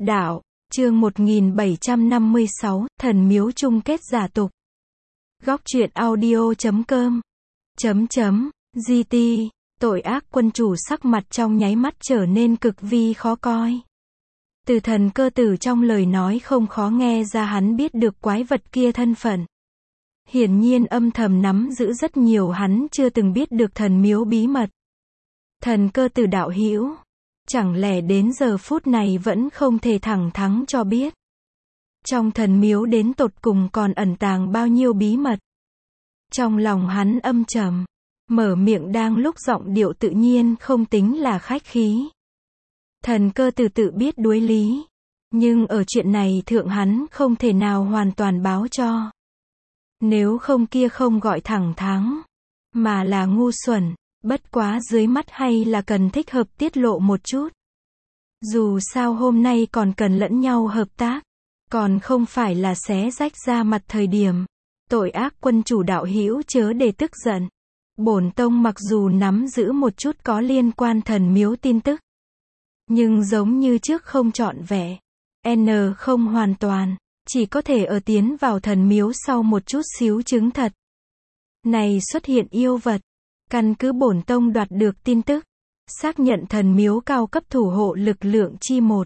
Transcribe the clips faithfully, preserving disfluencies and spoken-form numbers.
Đạo, chương một nghìn bảy trăm năm mươi sáu, thần miếu chung kết giả tục. Góc truyện audio chấm com. Chấm chấm, giê tê, tội ác quân chủ sắc mặt trong nháy mắt trở nên cực vi khó coi. Từ thần cơ tử trong lời nói không khó nghe ra hắn biết được quái vật kia thân phận. Hiển nhiên âm thầm nắm giữ rất nhiều hắn chưa từng biết được thần miếu bí mật. Thần cơ tử đạo hữu, chẳng lẽ đến giờ phút này vẫn không thể thẳng thắn cho biết trong thần miếu đến tột cùng còn ẩn tàng bao nhiêu bí mật. Trong lòng hắn âm trầm, mở miệng đang lúc giọng điệu tự nhiên không tính là khách khí. Thần cơ tử tự biết đối lý, nhưng ở chuyện này thượng hắn không thể nào hoàn toàn báo cho. Nếu không kia không gọi thẳng thắn, mà là ngu xuẩn. Bất quá dưới mắt hay là cần thích hợp tiết lộ một chút. Dù sao hôm nay còn cần lẫn nhau hợp tác, còn không phải là xé rách ra mặt thời điểm. Tội ác quân chủ đạo hữu chớ để tức giận. Bổn tông mặc dù nắm giữ một chút có liên quan thần miếu tin tức, nhưng giống như trước không trọn vẹn, N không hoàn toàn, chỉ có thể ở tiến vào thần miếu sau một chút xíu chứng thật. Này xuất hiện yêu vật. Căn cứ bổn tông đoạt được tin tức, xác nhận thần miếu cao cấp thủ hộ lực lượng chi một.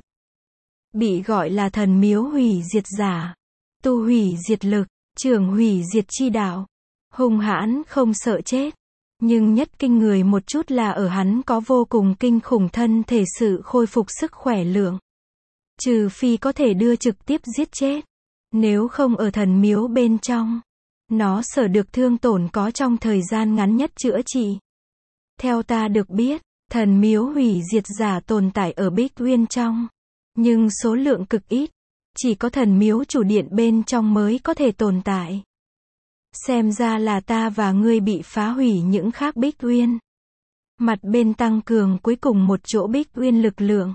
Bị gọi là thần miếu hủy diệt giả, tu hủy diệt lực, trưởng hủy diệt chi đạo. Hung hãn không sợ chết, nhưng nhất kinh người một chút là ở hắn có vô cùng kinh khủng thân thể sự khôi phục sức khỏe lượng. Trừ phi có thể đưa trực tiếp giết chết, nếu không ở thần miếu bên trong, nó sở được thương tổn có trong thời gian ngắn nhất chữa trị. Theo ta được biết, thần miếu hủy diệt giả tồn tại ở Bích Uyên trong, nhưng số lượng cực ít, chỉ có thần miếu chủ điện bên trong mới có thể tồn tại. Xem ra là ta và ngươi bị phá hủy những khác Bích Uyên. Mặt bên tăng cường cuối cùng một chỗ Bích Uyên lực lượng,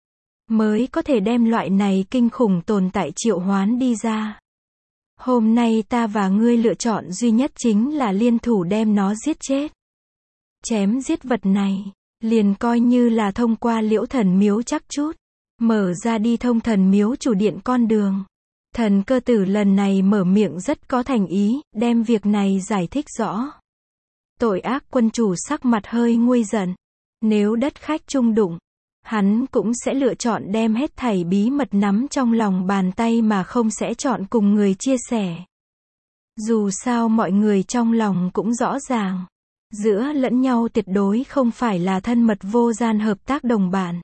mới có thể đem loại này kinh khủng tồn tại triệu hoán đi ra. Hôm nay ta và ngươi lựa chọn duy nhất chính là liên thủ đem nó giết chết. Chém giết vật này, liền coi như là thông qua liễu thần miếu chắc chút, mở ra đi thông thần miếu chủ điện con đường. Thần cơ tử lần này mở miệng rất có thành ý, đem việc này giải thích rõ. Tội ác quân chủ sắc mặt hơi nguôi giận. Nếu đất khách chung đụng, hắn cũng sẽ lựa chọn đem hết thảy bí mật nắm trong lòng bàn tay mà không sẽ chọn cùng người chia sẻ. Dù sao mọi người trong lòng cũng rõ ràng, giữa lẫn nhau tuyệt đối không phải là thân mật vô gian hợp tác đồng bạn,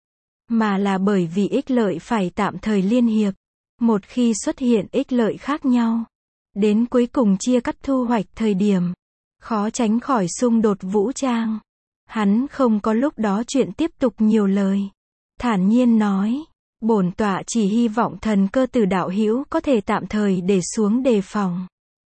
mà là bởi vì ích lợi phải tạm thời liên hiệp. Một khi xuất hiện ích lợi khác nhau, đến cuối cùng chia cắt thu hoạch thời điểm, khó tránh khỏi xung đột vũ trang. Hắn không có lúc đó chuyện tiếp tục nhiều lời, thản nhiên nói, bổn tọa chỉ hy vọng thần cơ tử đạo hữu có thể tạm thời để xuống đề phòng.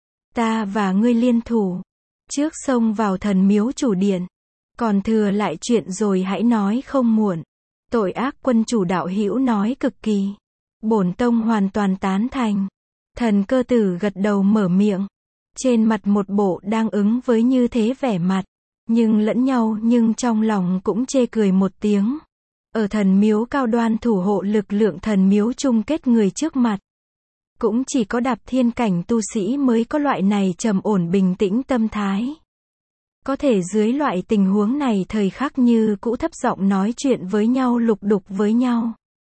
Ta và ngươi liên thủ, trước xông vào thần miếu chủ điện, còn thừa lại chuyện rồi hãy nói không muộn. Tội ác quân chủ đạo hữu nói cực kỳ, bổn tông hoàn toàn tán thành. Thần cơ tử gật đầu mở miệng, trên mặt một bộ đang ứng với như thế vẻ mặt. Nhưng lẫn nhau nhưng trong lòng cũng chê cười một tiếng. Ở thần miếu cao đoan thủ hộ lực lượng thần miếu chung kết người trước mặt, cũng chỉ có đạp thiên cảnh tu sĩ mới có loại này trầm ổn bình tĩnh tâm thái. Có thể dưới loại tình huống này thời khắc như cũ thấp giọng nói chuyện với nhau lục đục với nhau.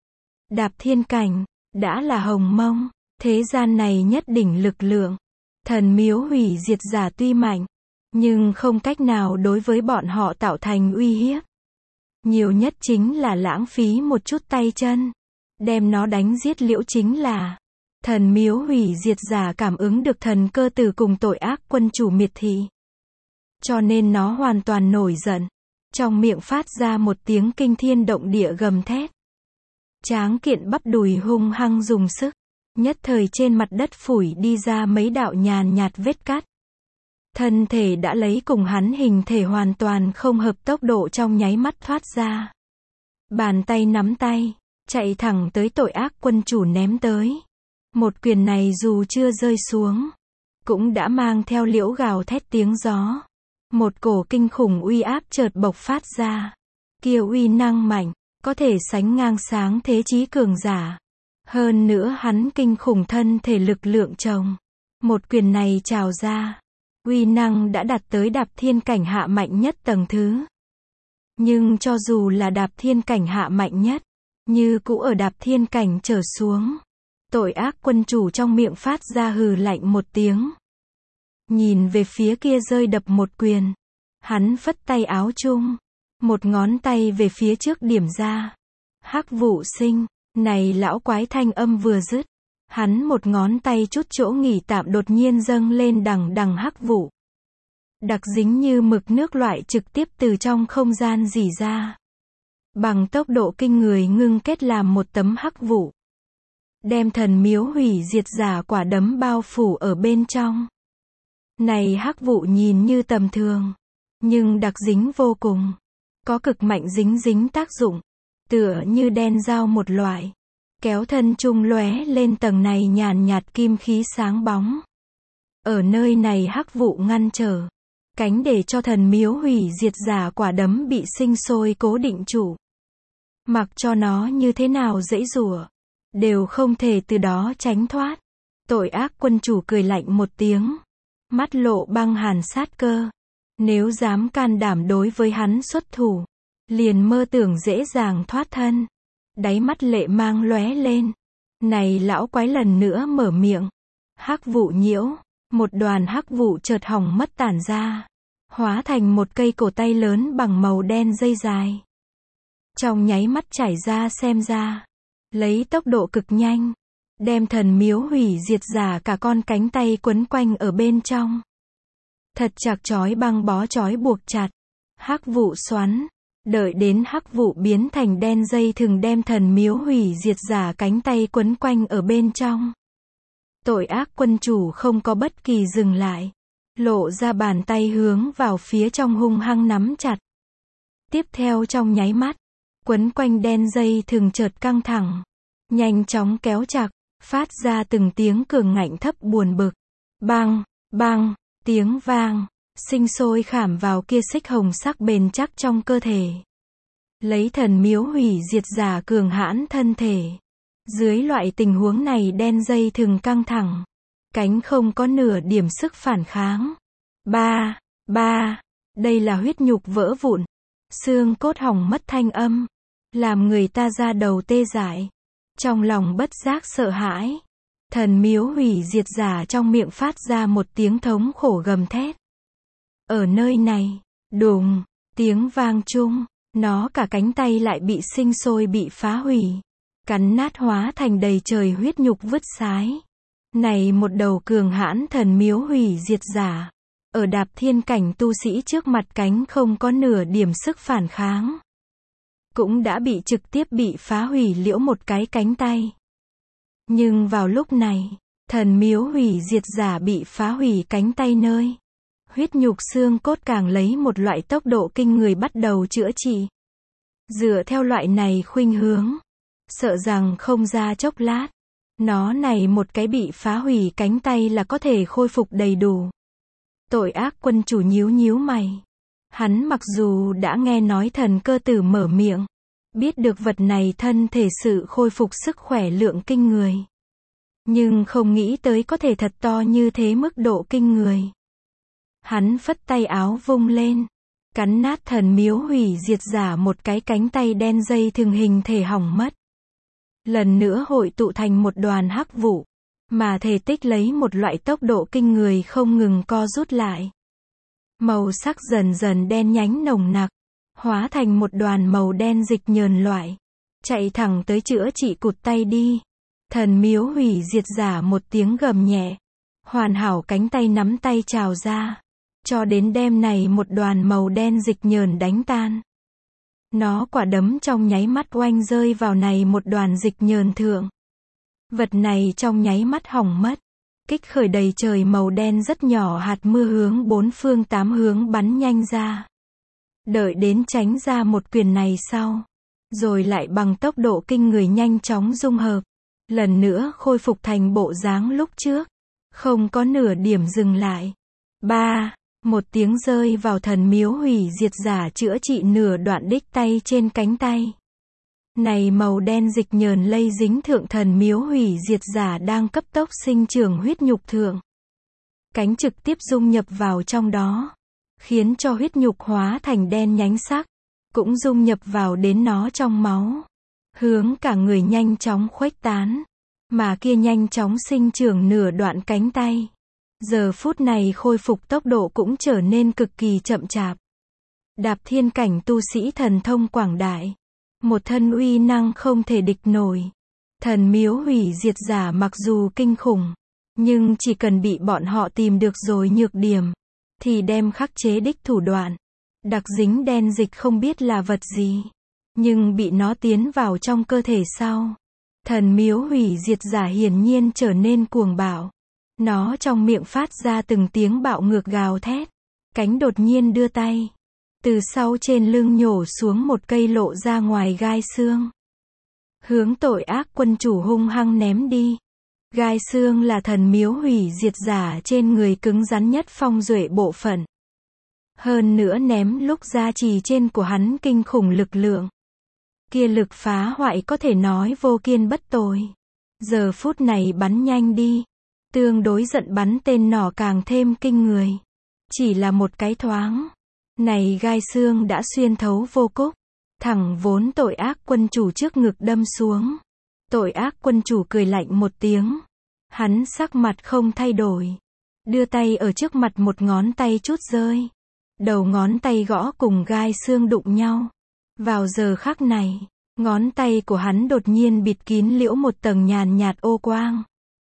Đạp thiên cảnh, đã là hồng mông, thế gian này nhất đỉnh lực lượng. Thần miếu hủy diệt giả tuy mạnh, nhưng không cách nào đối với bọn họ tạo thành uy hiếp. Nhiều nhất chính là lãng phí một chút tay chân, đem nó đánh giết liễu chính là. Thần miếu hủy diệt giả cảm ứng được thần cơ tử cùng tội ác quân chủ miệt thị, cho nên nó hoàn toàn nổi giận, trong miệng phát ra một tiếng kinh thiên động địa gầm thét. Tráng kiện bắp đùi hung hăng dùng sức, nhất thời trên mặt đất phủi đi ra mấy đạo nhàn nhạt vết cắt. Thân thể đã lấy cùng hắn hình thể hoàn toàn không hợp tốc độ trong nháy mắt thoát ra. Bàn tay nắm tay, chạy thẳng tới tội ác quân chủ ném tới. Một quyền này dù chưa rơi xuống, cũng đã mang theo liễu gào thét tiếng gió. Một cổ kinh khủng uy áp chợt bộc phát ra. Kia uy năng mạnh, có thể sánh ngang sáng thế chí cường giả. Hơn nữa hắn kinh khủng thân thể lực lượng chồng. Một quyền này trào ra, uy năng đã đạt tới đạp thiên cảnh hạ mạnh nhất tầng thứ. Nhưng cho dù là đạp thiên cảnh hạ mạnh nhất, như cũ ở đạp thiên cảnh trở xuống. Tội ác quân chủ trong miệng phát ra hừ lạnh một tiếng. Nhìn về phía kia rơi đập một quyền. Hắn phất tay áo chung. Một ngón tay về phía trước điểm ra. Hắc vụ sinh. Này lão quái thanh âm vừa dứt. Hắn một ngón tay chút chỗ nghỉ tạm đột nhiên dâng lên đằng đằng hắc vụ. Đặc dính như mực nước loại trực tiếp từ trong không gian rỉ ra. Bằng tốc độ kinh người ngưng kết làm một tấm hắc vụ. Đem thần miếu hủy diệt giả quả đấm bao phủ ở bên trong. Này hắc vụ nhìn như tầm thường. Nhưng đặc dính vô cùng. Có cực mạnh dính dính tác dụng. Tựa như đen dao một loại. Kéo thân trung lóe lên tầng này nhàn nhạt kim khí sáng bóng. Ở nơi này hắc vụ ngăn trở. Cánh để cho thần miếu hủy diệt giả quả đấm bị sinh sôi cố định trụ. Mặc cho nó như thế nào dãy rủa, đều không thể từ đó tránh thoát. Tội ác quân chủ cười lạnh một tiếng. Mắt lộ băng hàn sát cơ. Nếu dám can đảm đối với hắn xuất thủ, liền mơ tưởng dễ dàng thoát thân. Đáy mắt lệ mang lóe lên. Này lão quái lần nữa mở miệng. Hắc vụ nhiễu. Một đoàn hắc vụ chợt hỏng mất tản ra. Hóa thành một cây cổ tay lớn bằng màu đen dây dài. Trong nháy mắt chảy ra xem ra. Lấy tốc độ cực nhanh. Đem thần miếu hủy diệt giả cả con cánh tay quấn quanh ở bên trong. Thật chặt chói băng bó chói buộc chặt. Hắc vụ xoắn. Đợi đến hắc vụ biến thành đen dây thừng đem thần miếu hủy diệt giả cánh tay quấn quanh ở bên trong. Tội ác quân chủ không có bất kỳ dừng lại. Lộ ra bàn tay hướng vào phía trong hung hăng nắm chặt. Tiếp theo trong nháy mắt, quấn quanh đen dây thừng chợt căng thẳng. Nhanh chóng kéo chặt, phát ra từng tiếng cường ngạnh thấp buồn bực. Bang, bang, tiếng vang, sinh sôi khảm vào kia xích hồng sắc bền chắc trong cơ thể. Lấy thần miếu hủy diệt giả cường hãn thân thể. Dưới loại tình huống này đen dây thừng căng thẳng. Cánh không có nửa điểm sức phản kháng. Ba, ba, đây là huyết nhục vỡ vụn. Xương cốt hỏng mất thanh âm. Làm người ta ra đầu tê dại. Trong lòng bất giác sợ hãi. Thần miếu hủy diệt giả trong miệng phát ra một tiếng thống khổ gầm thét. Ở nơi này, đùng, tiếng vang chung, nó cả cánh tay lại bị sinh sôi bị phá hủy. Cắn nát hóa thành đầy trời huyết nhục vứt sái. Này một đầu cường hãn thần miếu hủy diệt giả. Ở đạp thiên cảnh tu sĩ trước mặt cánh không có nửa điểm sức phản kháng. Cũng đã bị trực tiếp bị phá hủy liễu một cái cánh tay. Nhưng vào lúc này, thần miếu hủy diệt giả bị phá hủy cánh tay nơi. Huyết nhục xương cốt càng lấy một loại tốc độ kinh người bắt đầu chữa trị. Dựa theo loại này khuynh hướng. Sợ rằng không ra chốc lát. Nó này một cái bị phá hủy cánh tay là có thể khôi phục đầy đủ. Tội ác quân chủ nhíu nhíu mày. Hắn mặc dù đã nghe nói thần cơ tử mở miệng. Biết được vật này thân thể sự khôi phục sức khỏe lượng kinh người. Nhưng không nghĩ tới có thể thật to như thế mức độ kinh người. Hắn phất tay áo vung lên. Cắn nát thần miếu hủy diệt giả một cái cánh tay đen dây thường hình thể hỏng mất. Lần nữa hội tụ thành một đoàn hắc vụ. Mà thể tích lấy một loại tốc độ kinh người không ngừng co rút lại. Màu sắc dần dần đen nhánh nồng nặc. Hóa thành một đoàn màu đen dịch nhờn loại. Chạy thẳng tới chữa trị cụt tay đi. Thần miếu hủy diệt giả một tiếng gầm nhẹ. Hoàn hảo cánh tay nắm tay trào ra. Cho đến đêm này một đoàn màu đen dịch nhờn đánh tan. Nó quả đấm trong nháy mắt oanh rơi vào này một đoàn dịch nhờn thượng. Vật này trong nháy mắt hỏng mất. Kích khởi đầy trời màu đen rất nhỏ hạt mưa hướng bốn phương tám hướng bắn nhanh ra. Đợi đến tránh ra một quyền này sau. Rồi lại bằng tốc độ kinh người nhanh chóng dung hợp. Lần nữa khôi phục thành bộ dáng lúc trước. Không có nửa điểm dừng lại. Ba. Một tiếng rơi vào thần miếu hủy diệt giả chữa trị nửa đoạn đích tay trên cánh tay. Này màu đen dịch nhờn lây dính thượng thần miếu hủy diệt giả đang cấp tốc sinh trưởng huyết nhục thượng. Cánh trực tiếp dung nhập vào trong đó, khiến cho huyết nhục hóa thành đen nhánh sắc, cũng dung nhập vào đến nó trong máu, hướng cả người nhanh chóng khuếch tán, mà kia nhanh chóng sinh trưởng nửa đoạn cánh tay. Giờ phút này khôi phục tốc độ cũng trở nên cực kỳ chậm chạp. Đạp thiên cảnh tu sĩ thần thông quảng đại, một thân uy năng không thể địch nổi. Thần miếu hủy diệt giả mặc dù kinh khủng, nhưng chỉ cần bị bọn họ tìm được rồi nhược điểm, thì đem khắc chế đích thủ đoạn. Đặc dính đen dịch không biết là vật gì, nhưng bị nó tiến vào trong cơ thể sau, thần miếu hủy diệt giả hiển nhiên trở nên cuồng bạo. Nó trong miệng phát ra từng tiếng bạo ngược gào thét, cánh đột nhiên đưa tay, từ sau trên lưng nhổ xuống một cây lộ ra ngoài gai xương, hướng tội ác quân chủ hung hăng ném đi. Gai xương là thần miếu hủy diệt giả trên người cứng rắn nhất phong duệ bộ phận. Hơn nữa ném lúc ra trì trên của hắn kinh khủng lực lượng. Kia lực phá hoại có thể nói vô kiên bất tồi. Giờ phút này bắn nhanh đi. Tương đối giận bắn tên nỏ càng thêm kinh người. Chỉ là một cái thoáng. Này gai xương đã xuyên thấu vô cúc. Thẳng vốn tội ác quân chủ trước ngực đâm xuống. Tội ác quân chủ cười lạnh một tiếng. Hắn sắc mặt không thay đổi. Đưa tay ở trước mặt một ngón tay chút rơi. Đầu ngón tay gõ cùng gai xương đụng nhau. Vào giờ khắc này, ngón tay của hắn đột nhiên bịt kín liễu một tầng nhàn nhạt ô quang.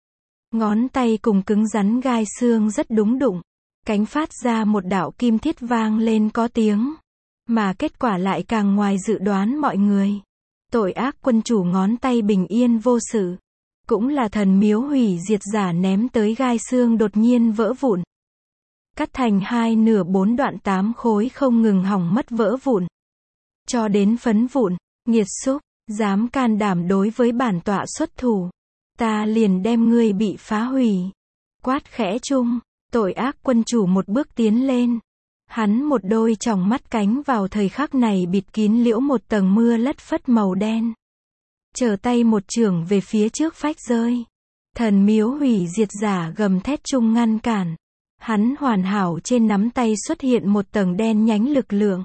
Ngón tay cùng cứng rắn gai xương rất đúng đụng. Cánh phát ra một đạo kim thiết vang lên có tiếng. Mà kết quả lại càng ngoài dự đoán mọi người. Tội ác quân chủ ngón tay bình yên vô sự. Cũng là thần miếu hủy diệt giả ném tới gai xương đột nhiên vỡ vụn. Cắt thành hai nửa bốn đoạn tám khối không ngừng hỏng mất vỡ vụn. Cho đến phấn vụn, nghiệt xúc, dám can đảm đối với bản tọa xuất thủ. Ta liền đem ngươi bị phá hủy. Quát khẽ chung, tội ác quân chủ một bước tiến lên. Hắn một đôi tròng mắt cánh vào thời khắc này bịt kín liễu một tầng mưa lất phất màu đen. Trở tay một chưởng về phía trước phách rơi. Thần miếu hủy diệt giả gầm thét chung ngăn cản. Hắn hoàn hảo trên nắm tay xuất hiện một tầng đen nhánh lực lượng.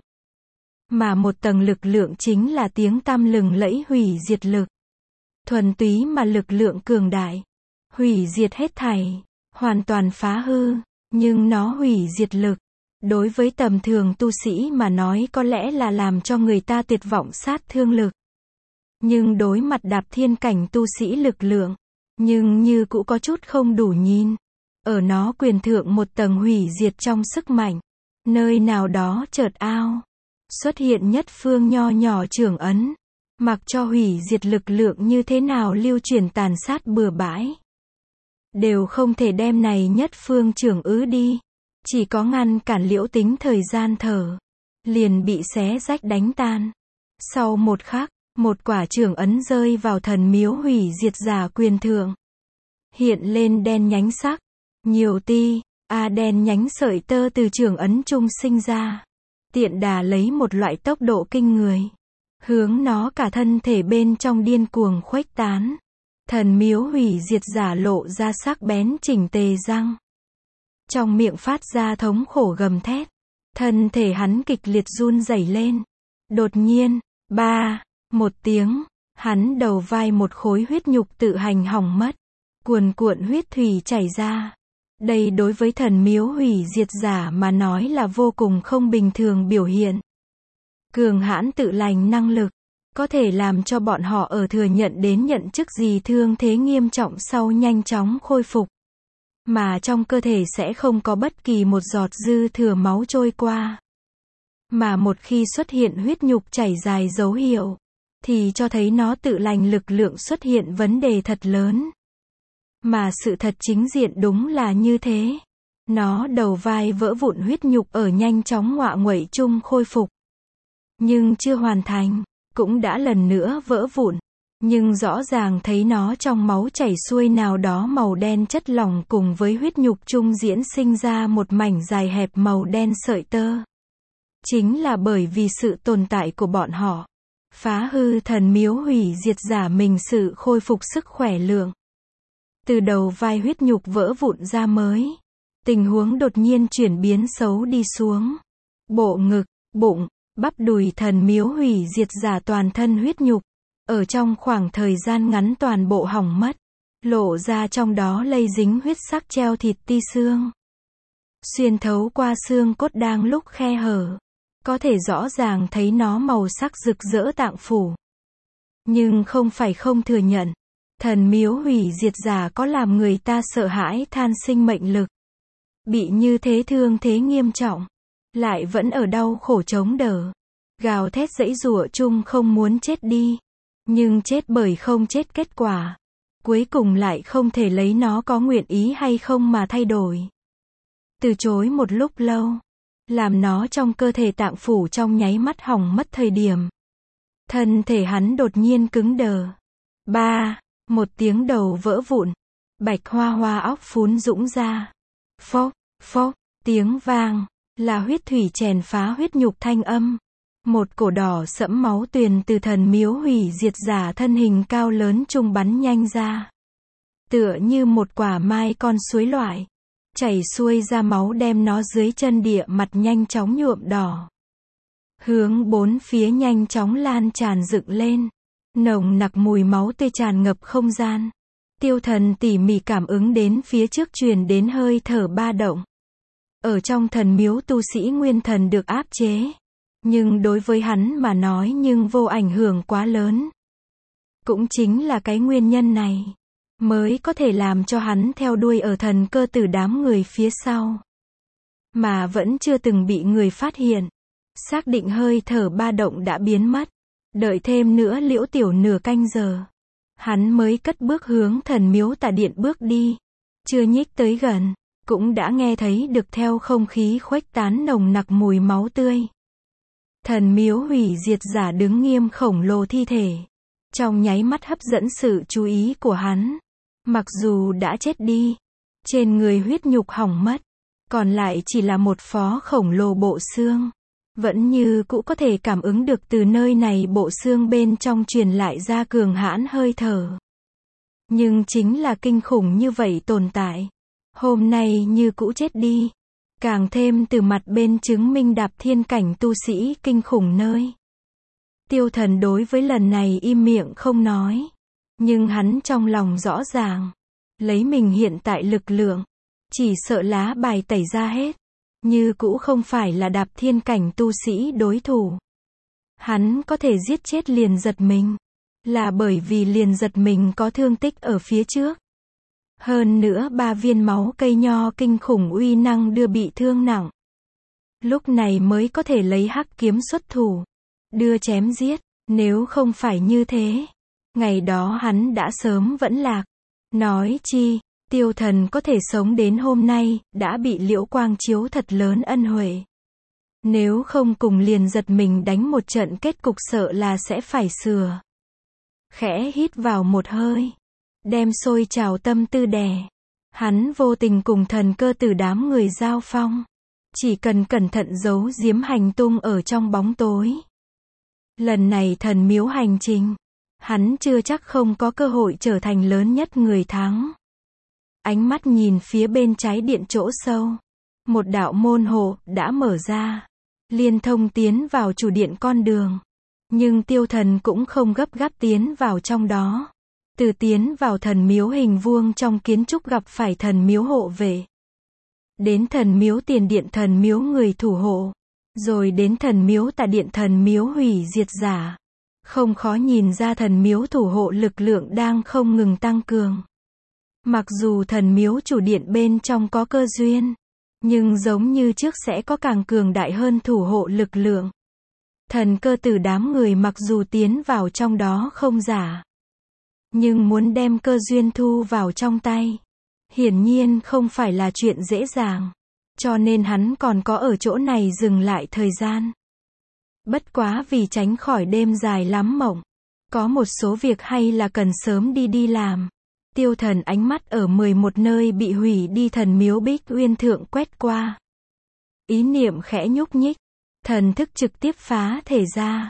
Mà một tầng lực lượng chính là tiếng tăm lừng lẫy hủy diệt lực. Thuần túy mà lực lượng cường đại. Hủy diệt hết thảy. Hoàn toàn phá hư. Nhưng nó hủy diệt lực. Đối với tầm thường tu sĩ mà nói có lẽ là làm cho người ta tuyệt vọng sát thương lực. Nhưng đối mặt đạp thiên cảnh tu sĩ lực lượng. Nhưng như cũng có chút không đủ nhìn. Ở nó quyền thượng một tầng hủy diệt trong sức mạnh. Nơi nào đó chợt ao. Xuất hiện nhất phương nho nhỏ trưởng ấn. Mặc cho hủy diệt lực lượng như thế nào lưu truyền tàn sát bừa bãi. Đều không thể đem này nhất phương trưởng ứ đi. Chỉ có ngăn cản liễu tính thời gian thở. Liền bị xé rách đánh tan. Sau một khắc, một quả trưởng ấn rơi vào thần miếu hủy diệt giả quyền thượng. Hiện lên đen nhánh sắc. Nhiều ti, a đen nhánh sợi tơ từ trưởng ấn trung sinh ra. Tiện đà lấy một loại tốc độ kinh người. Hướng nó cả thân thể bên trong điên cuồng khuếch tán. Thần miếu hủy diệt giả lộ ra sắc bén chỉnh tề răng. Trong miệng phát ra thống khổ gầm thét. Thân thể hắn kịch liệt run rẩy lên. Đột nhiên, ba, một tiếng, hắn đầu vai một khối huyết nhục tự hành hỏng mất. Cuồn cuộn huyết thủy chảy ra. Đây đối với thần miếu hủy diệt giả mà nói là vô cùng không bình thường biểu hiện. Cường hãn tự lành năng lực, có thể làm cho bọn họ ở thừa nhận đến nhận chức gì thương thế nghiêm trọng sau nhanh chóng khôi phục. Mà trong cơ thể sẽ không có bất kỳ một giọt dư thừa máu trôi qua. Mà một khi xuất hiện huyết nhục chảy dài dấu hiệu, thì cho thấy nó tự lành lực lượng xuất hiện vấn đề thật lớn. Mà sự thật chính diện đúng là như thế. Nó đầu vai vỡ vụn huyết nhục ở nhanh chóng ngọa nguậy chung khôi phục. Nhưng chưa hoàn thành, cũng đã lần nữa vỡ vụn. Nhưng rõ ràng thấy nó trong máu chảy xuôi nào đó màu đen chất lỏng cùng với huyết nhục chung diễn sinh ra một mảnh dài hẹp màu đen sợi tơ. Chính là bởi vì sự tồn tại của bọn họ. phá hư thần miếu hủy diệt giả mình sự khôi phục sức khỏe lượng. Từ đầu vai huyết nhục vỡ vụn ra mới. Tình huống đột nhiên chuyển biến xấu đi xuống. Bộ ngực, bụng, bắp đùi thần miếu hủy diệt giả toàn thân huyết nhục. Ở trong khoảng thời gian ngắn toàn bộ hỏng mất. Lộ ra trong đó lây dính huyết sắc treo thịt ti xương. Xuyên thấu qua xương cốt đang lúc khe hở. Có thể rõ ràng thấy nó màu sắc rực rỡ tạng phủ. Nhưng không phải không thừa nhận. Thần miếu hủy diệt giả có làm người ta sợ hãi than sinh mệnh lực. Bị như thế thương thế nghiêm trọng. Lại vẫn ở đau khổ chống đỡ. Gào thét giãy giụa chung không muốn chết đi. Nhưng chết bởi không chết kết quả. Cuối cùng lại không thể lấy nó có nguyện ý hay không mà thay đổi. Từ chối một lúc lâu. Làm nó trong cơ thể tạng phủ trong nháy mắt hỏng mất thời điểm. Thân thể hắn đột nhiên cứng đờ. Ba, một tiếng đầu vỡ vụn. Bạch hoa hoa óc phún dũng ra. Phốc, phốc, tiếng vang. Là huyết thủy chèn phá huyết nhục thanh âm. Một cổ đỏ sẫm máu tuyền từ thần miếu hủy diệt giả thân hình cao lớn trung bắn nhanh ra. Tựa như một quả mai con suối loại. Chảy xuôi ra máu đem nó dưới chân địa mặt nhanh chóng nhuộm đỏ. Hướng bốn phía nhanh chóng lan tràn dựng lên. Nồng nặc mùi máu tươi tràn ngập không gian. Tiêu Thần tỉ mỉ cảm ứng đến phía trước truyền đến hơi thở ba động. Ở trong thần miếu tu sĩ nguyên thần được áp chế. Nhưng đối với hắn mà nói nhưng vô ảnh hưởng quá lớn. Cũng chính là cái nguyên nhân này. Mới có thể làm cho hắn theo đuôi ở thần cơ tử đám người phía sau. Mà vẫn chưa từng bị người phát hiện. Xác định hơi thở ba động đã biến mất. Đợi thêm nữa liễu tiểu nửa canh giờ. Hắn mới cất bước hướng thần miếu tà điện bước đi. Chưa nhích tới gần. Cũng đã nghe thấy được theo không khí khuếch tán nồng nặc mùi máu tươi. Thần miếu hủy diệt giả đứng nghiêm khổng lồ thi thể. Trong nháy mắt hấp dẫn sự chú ý của hắn. Mặc dù đã chết đi. Trên người huyết nhục hỏng mất. Còn lại chỉ là một phó khổng lồ bộ xương. Vẫn như cũ có thể cảm ứng được từ nơi này bộ xương bên trong truyền lại ra cường hãn hơi thở. Nhưng chính là kinh khủng như vậy tồn tại. Hôm nay như cũ chết đi. Càng thêm từ mặt bên chứng minh đạp thiên cảnh tu sĩ kinh khủng nơi. Tiêu Thần đối với lần này im miệng không nói. Nhưng hắn trong lòng rõ ràng. Lấy mình hiện tại lực lượng. Chỉ sợ lá bài tẩy ra hết. Như cũ không phải là đạp thiên cảnh tu sĩ đối thủ. Hắn có thể giết chết liền giật mình. Là bởi vì liền giật mình có thương tích ở phía trước. Hơn nữa ba viên máu cây nho kinh khủng uy năng đưa bị thương nặng. Lúc này mới có thể lấy hắc kiếm xuất thủ. Đưa chém giết. Nếu không phải như thế. Ngày đó hắn đã sớm vẫn lạc. Nói chi, Tiêu Thần có thể sống đến hôm nay, đã bị Liễu Quang Chiếu thật lớn ân huệ. Nếu không cùng liền giật mình đánh một trận kết cục sợ là sẽ phải sửa. Khẽ hít vào một hơi. Đem sôi trào tâm tư đè. Hắn vô tình cùng thần cơ tử đám người giao phong. Chỉ cần cẩn thận giấu giếm hành tung ở trong bóng tối. Lần này thần miếu hành trình. Hắn chưa chắc không có cơ hội trở thành lớn nhất người thắng. Ánh mắt nhìn phía bên trái điện chỗ sâu. Một đạo môn hộ đã mở ra. Liên thông tiến vào chủ điện con đường. Nhưng Tiêu Thần cũng không gấp gáp tiến vào trong đó. Từ tiến vào thần miếu hình vuông trong kiến trúc gặp phải thần miếu hộ vệ. Đến thần miếu tiền điện thần miếu người thủ hộ. Rồi đến thần miếu tà điện thần miếu hủy diệt giả. Không khó nhìn ra thần miếu thủ hộ lực lượng đang không ngừng tăng cường. Mặc dù thần miếu chủ điện bên trong có cơ duyên. Nhưng giống như trước sẽ có càng cường đại hơn thủ hộ lực lượng. Thần cơ tử đám người mặc dù tiến vào trong đó không giả. Nhưng muốn đem cơ duyên thu vào trong tay. Hiển nhiên không phải là chuyện dễ dàng. Cho nên hắn còn có ở chỗ này dừng lại thời gian. Bất quá vì tránh khỏi đêm dài lắm mộng. Có một số việc hay là cần sớm đi đi làm. Tiêu Thần ánh mắt ở mười một nơi bị hủy đi thần miếu Bích Uyên thượng quét qua. Ý niệm khẽ nhúc nhích. Thần thức trực tiếp phá thể ra.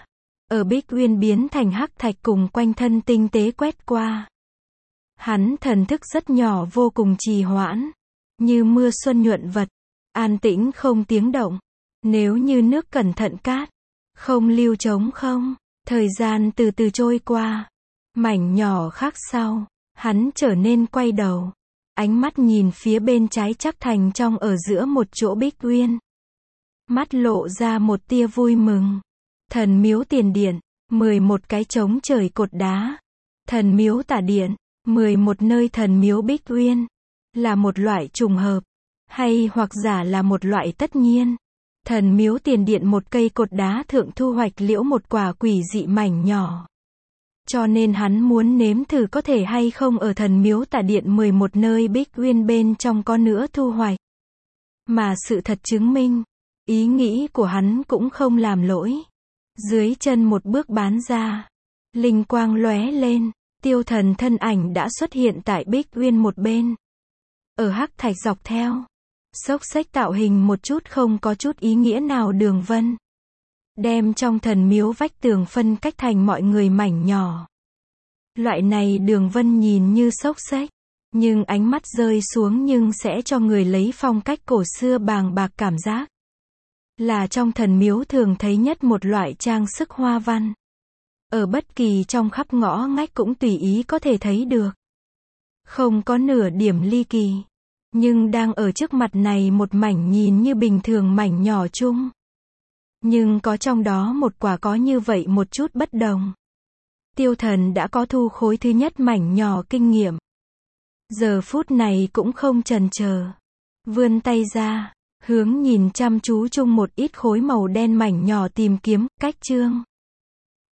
ở Bích Uyên biến thành hắc thạch cùng quanh thân tinh tế quét qua. Hắn thần thức rất nhỏ vô cùng trì hoãn, như mưa xuân nhuận vật, an tĩnh không tiếng động, nếu như nước cẩn thận cát, không lưu trống không. Thời gian từ từ trôi qua, mảnh nhỏ khác sau, hắn trở nên quay đầu, ánh mắt nhìn phía bên trái chắc thành trong ở giữa một chỗ Bích Uyên. Mắt lộ ra một tia vui mừng. Thần miếu tiền điện, mười một cái trống trời cột đá. Thần miếu tả điện, mười một nơi thần miếu Bích Uyên. Là một loại trùng hợp, hay hoặc giả là một loại tất nhiên. Thần miếu tiền điện một cây cột đá thượng thu hoạch liễu một quả quỷ dị mảnh nhỏ. Cho nên hắn muốn nếm thử có thể hay không ở thần miếu tả điện mười một nơi Bích Uyên bên trong có nữa thu hoạch. Mà sự thật chứng minh, ý nghĩ của hắn cũng không làm lỗi. Dưới chân một bước bán ra, linh quang lóe lên, tiêu thần thân ảnh đã xuất hiện tại Bích Uyên một bên. Ở hắc thạch dọc theo, xốc xếch tạo hình một chút không có chút ý nghĩa nào đường vân. Đem trong thần miếu vách tường phân cách thành mọi người mảnh nhỏ. Loại này đường vân nhìn như xốc xếch, nhưng ánh mắt rơi xuống nhưng sẽ cho người lấy phong cách cổ xưa bàng bạc cảm giác. Là trong thần miếu thường thấy nhất một loại trang sức hoa văn. Ở bất kỳ trong khắp ngõ ngách cũng tùy ý có thể thấy được. Không có nửa điểm ly kỳ. Nhưng đang ở trước mặt này một mảnh nhìn như bình thường mảnh nhỏ chung. Nhưng có trong đó một quả có như vậy một chút bất đồng. Tiêu thần đã có thu khối thứ nhất mảnh nhỏ kinh nghiệm. Giờ phút này cũng không chần chờ. Vươn tay ra, hướng nhìn chăm chú chung một ít khối màu đen mảnh nhỏ tìm kiếm cách chương.